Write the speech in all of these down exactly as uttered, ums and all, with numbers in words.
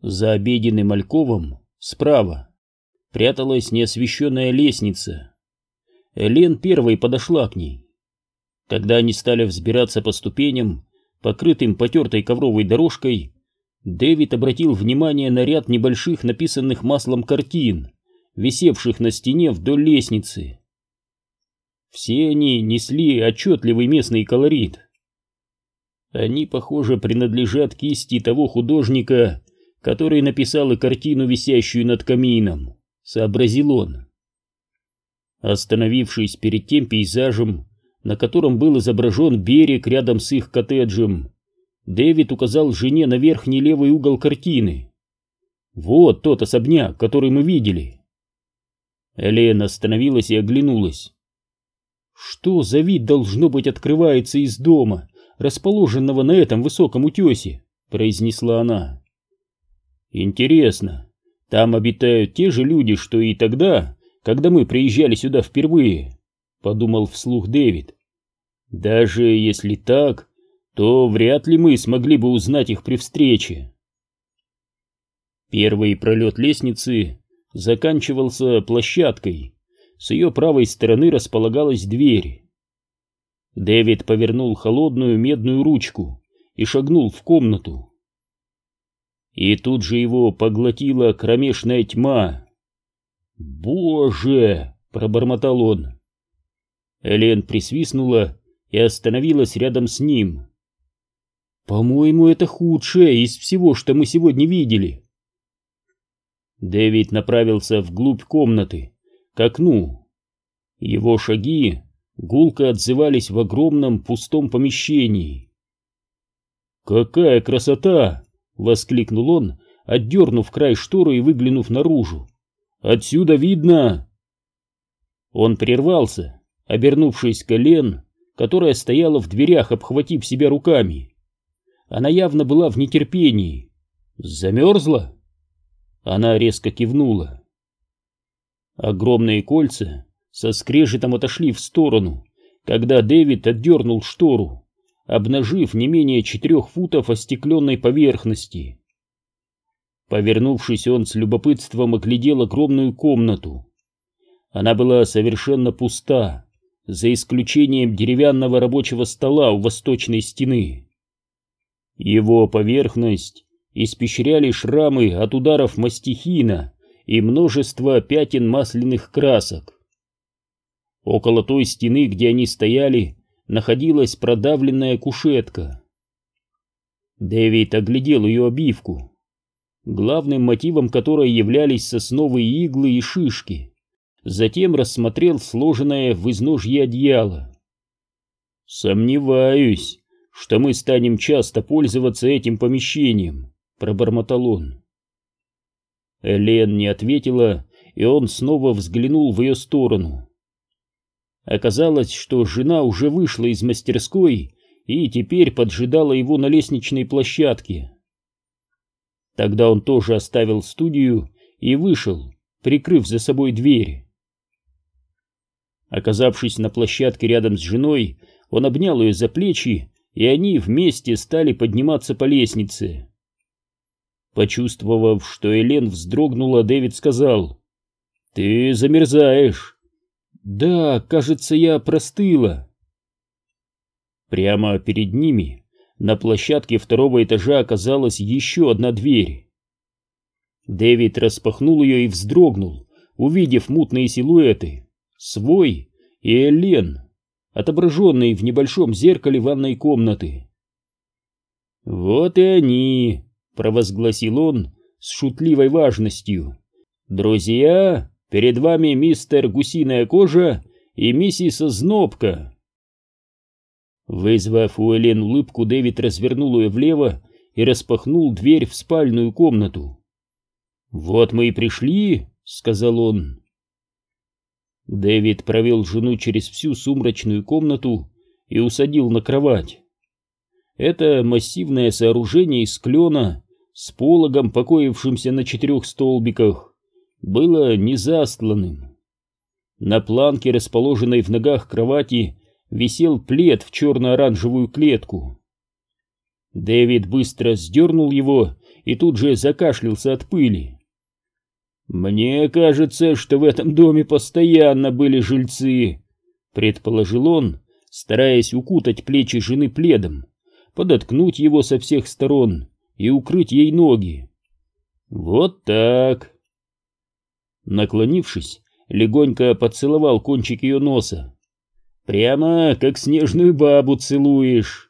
За обеденным альковом справа пряталась неосвещенная лестница. Элен первой подошла к ней. Когда они стали взбираться по ступеням, покрытым потертой ковровой дорожкой, Дэвид обратил внимание на ряд небольших написанных маслом картин, висевших на стене вдоль лестницы. Все они несли отчетливый местный колорит. Они, похоже, принадлежат кисти того художника, который написал и картину, висящую над камином, сообразил он. Остановившись перед тем пейзажем, на котором был изображен берег рядом с их коттеджем, Дэвид указал жене на верхний левый угол картины. «Вот тот особняк, который мы видели». Элен остановилась и оглянулась. «Что за вид, должно быть, открывается из дома, расположенного на этом высоком утесе?» — произнесла она. «Интересно, там обитают те же люди, что и тогда, когда мы приезжали сюда впервые?» — подумал вслух Дэвид. «Даже если так, то вряд ли мы смогли бы узнать их при встрече». Первый пролет лестницы заканчивался площадкой. С ее правой стороны располагалась дверь. Дэвид повернул холодную медную ручку и шагнул в комнату. И тут же его поглотила кромешная тьма. «Боже!» — пробормотал он. Элен присвистнула и остановилась рядом с ним. «По-моему, это худшее из всего, что мы сегодня видели». Дэвид направился вглубь комнаты, к окну. Его шаги гулко отзывались в огромном пустом помещении. «Какая красота!» — воскликнул он, отдернув край шторы и выглянув наружу. «Отсюда видно...» Он прервался, обернувшись к Элен, которая стояла в дверях, обхватив себя руками. Она явно была в нетерпении. «Замерзла?» Она резко кивнула. Огромные кольца со скрежетом отошли в сторону, когда Дэвид отдернул штору, обнажив не менее четырех футов остекленной поверхности. Повернувшись, он с любопытством оглядел огромную комнату. Она была совершенно пуста, за исключением деревянного рабочего стола у восточной стены. Его поверхность испещряли шрамы от ударов мастихина и множество пятен масляных красок. Около той стены, где они стояли, находилась продавленная кушетка. Дэвид оглядел ее обивку, главным мотивом которой являлись сосновые иглы и шишки, затем рассмотрел сложенное в изножье одеяло. «Сомневаюсь, что мы станем часто пользоваться этим помещением», — пробормотал он. Элен не ответила, и он снова взглянул в ее сторону. Оказалось, что жена уже вышла из мастерской и теперь поджидала его на лестничной площадке. Тогда он тоже оставил студию и вышел, прикрыв за собой дверь. Оказавшись на площадке рядом с женой, он обнял ее за плечи, и они вместе стали подниматься по лестнице. Почувствовав, что Элен вздрогнула, Дэвид сказал: «Ты замерзаешь». «Да, кажется, я простыла». Прямо перед ними, на площадке второго этажа, оказалась еще одна дверь. Дэвид распахнул ее и вздрогнул, увидев мутные силуэты, свой и Элен, отображенные в небольшом зеркале ванной комнаты. «Вот и они», — провозгласил он с шутливой важностью. «Друзья, перед вами мистер Гусиная Кожа и миссис Знобка». Вызвав у Элен улыбку, Дэвид развернул ее влево и распахнул дверь в спальную комнату. «Вот мы и пришли», — сказал он. Дэвид провел жену через всю сумрачную комнату и усадил на кровать. Это массивное сооружение из клена с пологом, покоившимся на четырех столбиках, было не застланным. На планке, расположенной в ногах кровати, висел плед в черно-оранжевую клетку. Дэвид быстро сдернул его и тут же закашлялся от пыли. «Мне кажется, что в этом доме постоянно были жильцы», — предположил он, стараясь укутать плечи жены пледом, подоткнуть его со всех сторон и укрыть ей ноги. «Вот так». Наклонившись, легонько поцеловал кончик ее носа. «Прямо как снежную бабу целуешь».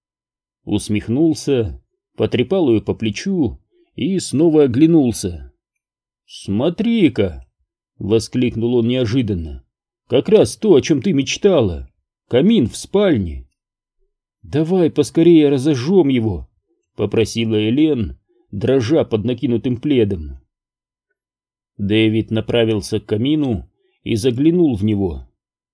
Усмехнулся, потрепал ее по плечу и снова оглянулся. «Смотри-ка!» — воскликнул он неожиданно. «Как раз то, о чем ты мечтала. Камин в спальне». «Давай поскорее разожжем его», — попросила Элен, дрожа под накинутым пледом. Дэвид направился к камину и заглянул в него.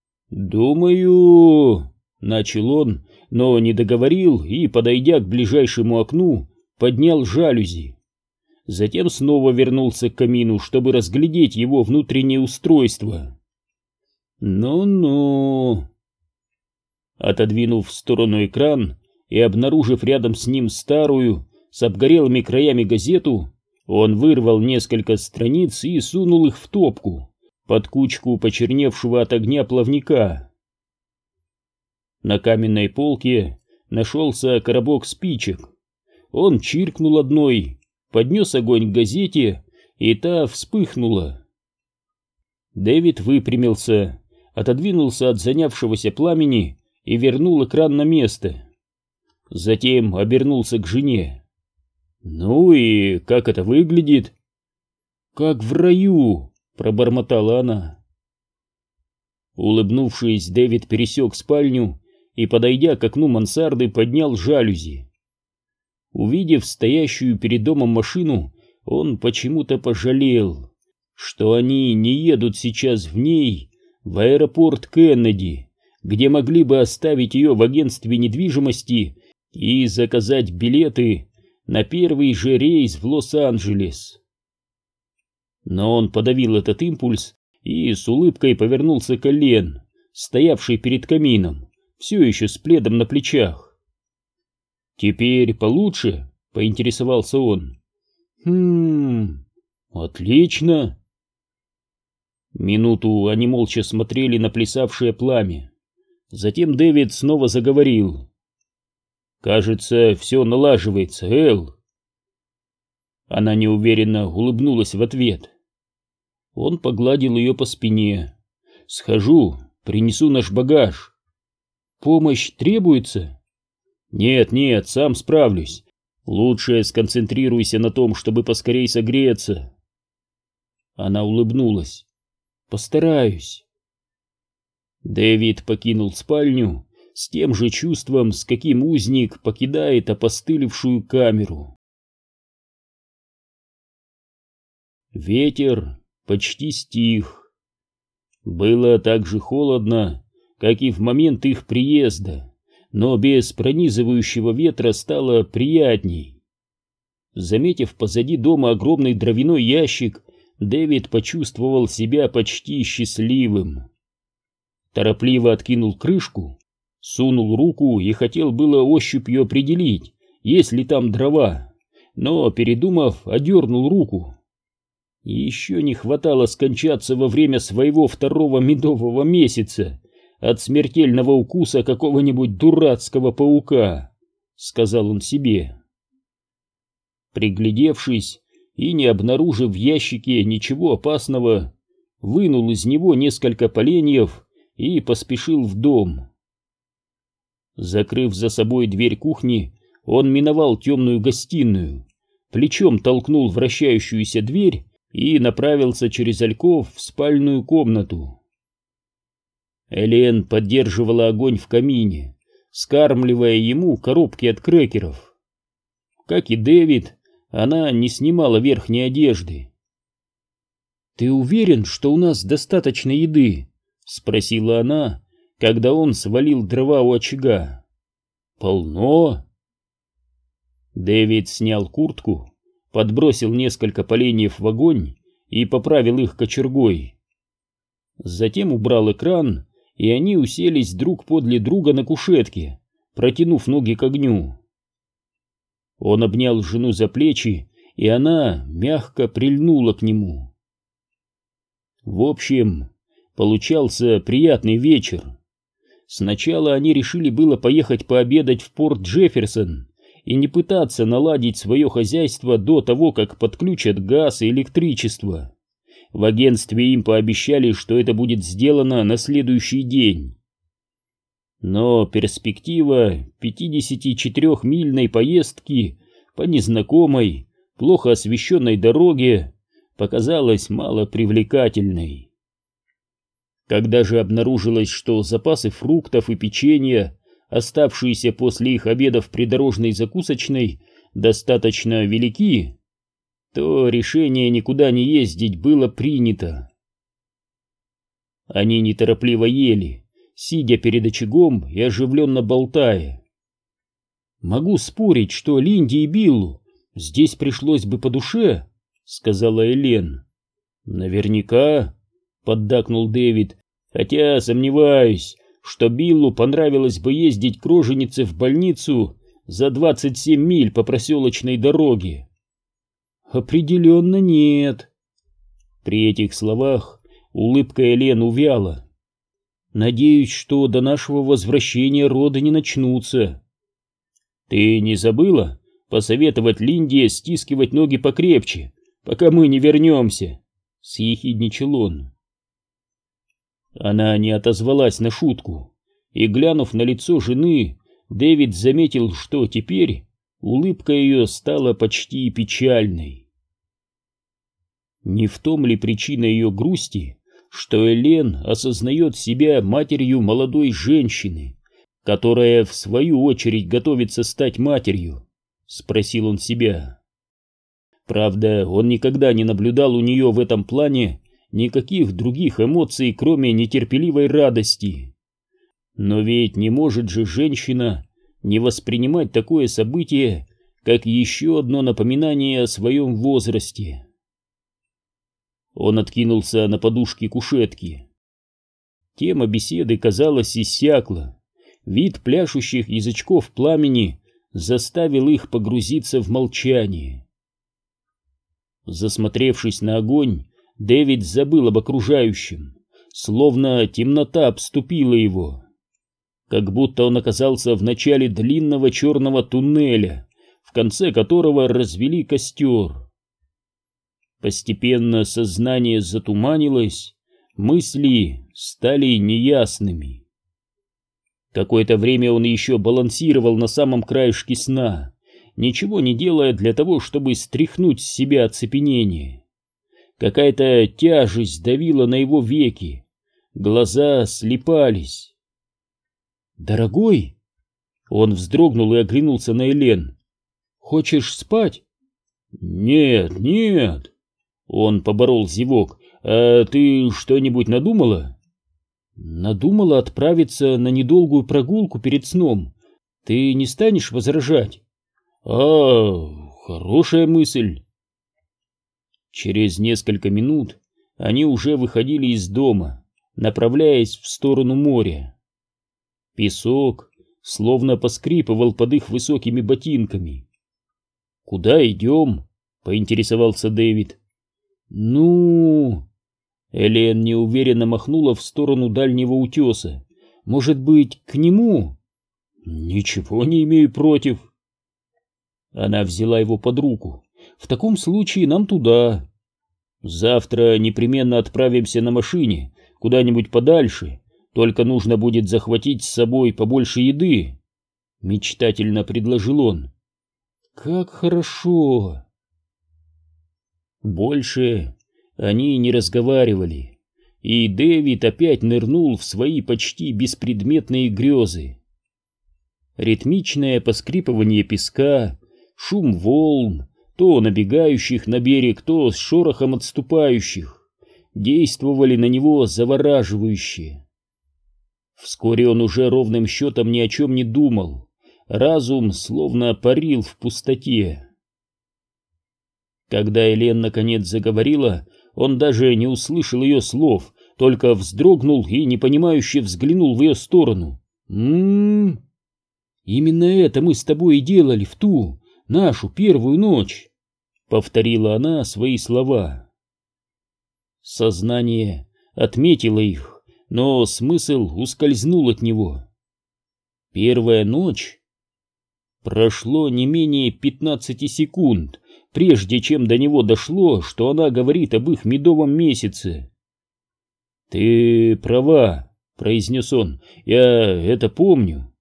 «Думаю...» — начал он, но не договорил и, подойдя к ближайшему окну, поднял жалюзи. Затем снова вернулся к камину, чтобы разглядеть его внутреннее устройство. «Ну-ну...» Отодвинув в сторону экран и обнаружив рядом с ним старую, с обгорелыми краями газету, он вырвал несколько страниц и сунул их в топку, под кучку почерневшего от огня плавника. На каменной полке нашелся коробок спичек. Он чиркнул одной, поднес огонь к газете, и та вспыхнула. Дэвид выпрямился, отодвинулся от занявшегося пламени и вернул экран на место. Затем обернулся к жене. «Ну и как это выглядит?» «Как в раю», — пробормотала она. Улыбнувшись, Дэвид пересек спальню и, подойдя к окну мансарды, поднял жалюзи. Увидев стоящую перед домом машину, он почему-то пожалел, что они не едут сейчас в ней в аэропорт Кеннеди, где могли бы оставить ее в агентстве недвижимости и заказать билеты на первый же рейс в Лос-Анджелес. Но он подавил этот импульс и с улыбкой повернулся к Элен, стоявшей перед камином, все еще с пледом на плечах. «Теперь получше?» — поинтересовался он. «Хм... Отлично!» Минуту они молча смотрели на плясавшее пламя. Затем Дэвид снова заговорил. «Кажется, все налаживается, Эл». Она неуверенно улыбнулась в ответ. Он погладил ее по спине. «Схожу, принесу наш багаж». «Помощь требуется?» «Нет, нет, сам справлюсь. Лучше сконцентрируйся на том, чтобы поскорей согреться». Она улыбнулась. «Постараюсь». Дэвид покинул спальню с тем же чувством, с каким узник покидает опостылевшую камеру. Ветер почти стих. Было так же холодно, как и в момент их приезда, но без пронизывающего ветра стало приятней. Заметив позади дома огромный дровяной ящик, Дэвид почувствовал себя почти счастливым. Торопливо откинул крышку, сунул руку и хотел было ощупью определить, есть ли там дрова, но, передумав, одернул руку. Еще не хватало скончаться во время своего второго медового месяца от смертельного укуса какого-нибудь дурацкого паука, сказал он себе. Приглядевшись и не обнаружив в ящике ничего опасного, вынул из него несколько поленьев и поспешил в дом. Закрыв за собой дверь кухни, он миновал темную гостиную, плечом толкнул вращающуюся дверь и направился через альков в спальную комнату. Элен поддерживала огонь в камине, скармливая ему коробки от крекеров. Как и Дэвид, она не снимала верхней одежды. «Ты уверен, что у нас достаточно еды?» — спросила она, когда он свалил дрова у очага. «Полно». Дэвид снял куртку, подбросил несколько поленьев в огонь и поправил их кочергой. Затем убрал экран, и они уселись друг подле друга на кушетке, протянув ноги к огню. Он обнял жену за плечи и она мягко прильнула к нему. В общем, получался приятный вечер. Сначала они решили было поехать пообедать в Порт Джефферсон и не пытаться наладить свое хозяйство до того, как подключат газ и электричество. В агентстве им пообещали, что это будет сделано на следующий день. Но перспектива пятидесятичетырёхмильной поездки по незнакомой, плохо освещенной дороге показалась мало привлекательной. Когда же обнаружилось, что запасы фруктов и печенья, оставшиеся после их обеда в придорожной закусочной, достаточно велики, то решение никуда не ездить было принято. Они неторопливо ели, сидя перед очагом и оживленно болтая. «Могу спорить, что Линде и Биллу здесь пришлось бы по душе», — сказала Элен. «Наверняка», — поддакнул Дэвид, «хотя сомневаюсь, что Биллу понравилось бы ездить к роженице в больницу за двадцать семь миль по проселочной дороге». «Определенно нет». При этих словах улыбка Элен увяла. «Надеюсь, что до нашего возвращения роды не начнутся». «Ты не забыла посоветовать Линде стискивать ноги покрепче, пока мы не вернемся?» — съехидничал он. Она не отозвалась на шутку, и, глянув на лицо жены, Дэвид заметил, что теперь улыбка ее стала почти печальной. Не в том ли причина ее грусти, что Элен осознает себя матерью молодой женщины, которая в свою очередь готовится стать матерью? Спросил он себя. Правда, он никогда не наблюдал у нее в этом плане никаких других эмоций, кроме нетерпеливой радости. Но ведь не может же женщина не воспринимать такое событие, как еще одно напоминание о своем возрасте. Он откинулся на подушки кушетки. Тема беседы, казалось, иссякла. Вид пляшущих язычков пламени заставил их погрузиться в молчание. Засмотревшись на огонь, Дэвид забыл об окружающем, словно темнота обступила его. Как будто он оказался в начале длинного черного туннеля, в конце которого развели костер. Постепенно сознание затуманилось, мысли стали неясными. Какое-то время он еще балансировал на самом краешке сна, ничего не делая для того, чтобы стряхнуть с себя оцепенение. Какая-то тяжесть давила на его веки, глаза слипались. «Дорогой!» Он вздрогнул и оглянулся на Элен. «Хочешь спать?» «Нет, нет!» Он поборол зевок. «А ты что-нибудь надумала?» «Надумала отправиться на недолгую прогулку перед сном. Ты не станешь возражать?» «А, хорошая мысль». Через несколько минут они уже выходили из дома, направляясь в сторону моря. Песок словно поскрипывал под их высокими ботинками. «Куда идем?» — поинтересовался Дэвид. «Ну...» Элен неуверенно махнула в сторону дальнего утеса. «Может быть, к нему?» «Ничего не имею против». Она взяла его под руку. «В таком случае нам туда. Завтра непременно отправимся на машине куда-нибудь подальше, только нужно будет захватить с собой побольше еды», — мечтательно предложил он. «Как хорошо!» Больше они не разговаривали, и Дэвид опять нырнул в свои почти беспредметные грезы. Ритмичное поскрипывание песка, шум волн, то набегающих на берег, то с шорохом отступающих, действовали на него завораживающе. Вскоре он уже ровным счетом ни о чем не думал, разум словно парил в пустоте. Когда Элен наконец заговорила, он даже не услышал ее слов, только вздрогнул и непонимающе взглянул в ее сторону. «М-м-м, именно это мы с тобой и делали в ту, нашу первую ночь», — повторила она свои слова. Сознание отметило их, но смысл ускользнул от него. Первая ночь? Прошло не менее пятнадцати секунд, прежде чем до него дошло, что она говорит об их медовом месяце. «Ты права», — произнес он, — «я это помню».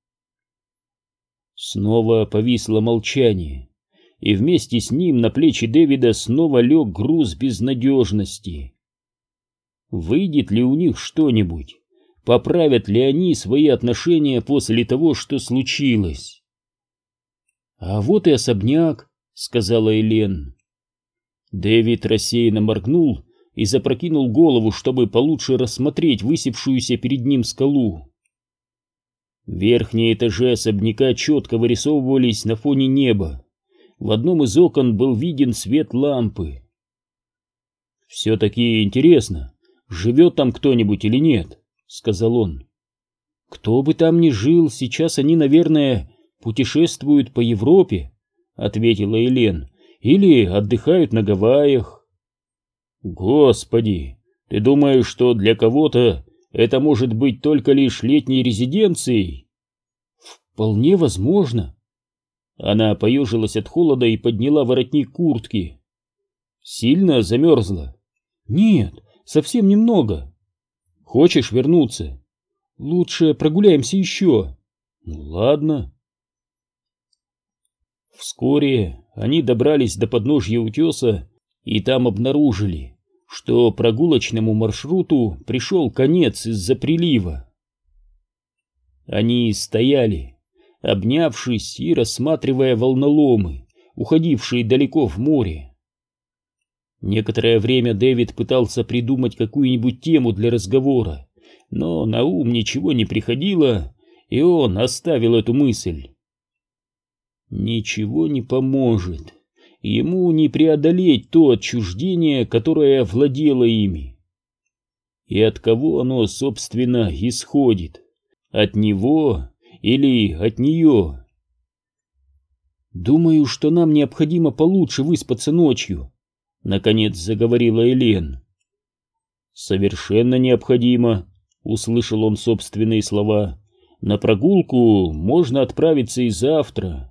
Снова повисло молчание, и вместе с ним на плечи Дэвида снова лег груз безнадежности. Выйдет ли у них что-нибудь? Поправят ли они свои отношения после того, что случилось? «А вот и особняк», — сказала Элен. Дэвид рассеянно моргнул и запрокинул голову, чтобы получше рассмотреть высевшуюся перед ним скалу. Верхние этажи особняка четко вырисовывались на фоне неба. В одном из окон был виден свет лампы. «Все-таки интересно, живет там кто-нибудь или нет?» — сказал он. «Кто бы там ни жил, сейчас они, наверное, путешествуют по Европе», — ответила Элен, — «или отдыхают на Гавайях». «Господи, ты думаешь, что для кого-то это может быть только лишь летней резиденцией?» «Вполне возможно». Она поежилась от холода и подняла воротник куртки. «Сильно замерзла?» «Нет, совсем немного». «Хочешь вернуться?» «Лучше прогуляемся еще». «Ну ладно». Вскоре они добрались до подножья утеса и там обнаружили, что прогулочному маршруту пришел конец из-за прилива. Они стояли, обнявшись и рассматривая волноломы, уходившие далеко в море. Некоторое время Дэвид пытался придумать какую-нибудь тему для разговора, но на ум ничего не приходило, и он оставил эту мысль. Ничего не поможет. Ему не преодолеть то отчуждение, которое овладело ими. И от кого оно, собственно, исходит? От него или от нее? «Думаю, что нам необходимо получше выспаться ночью», — наконец заговорила Элен. «Совершенно необходимо», — услышал он собственные слова. «На прогулку можно отправиться и завтра».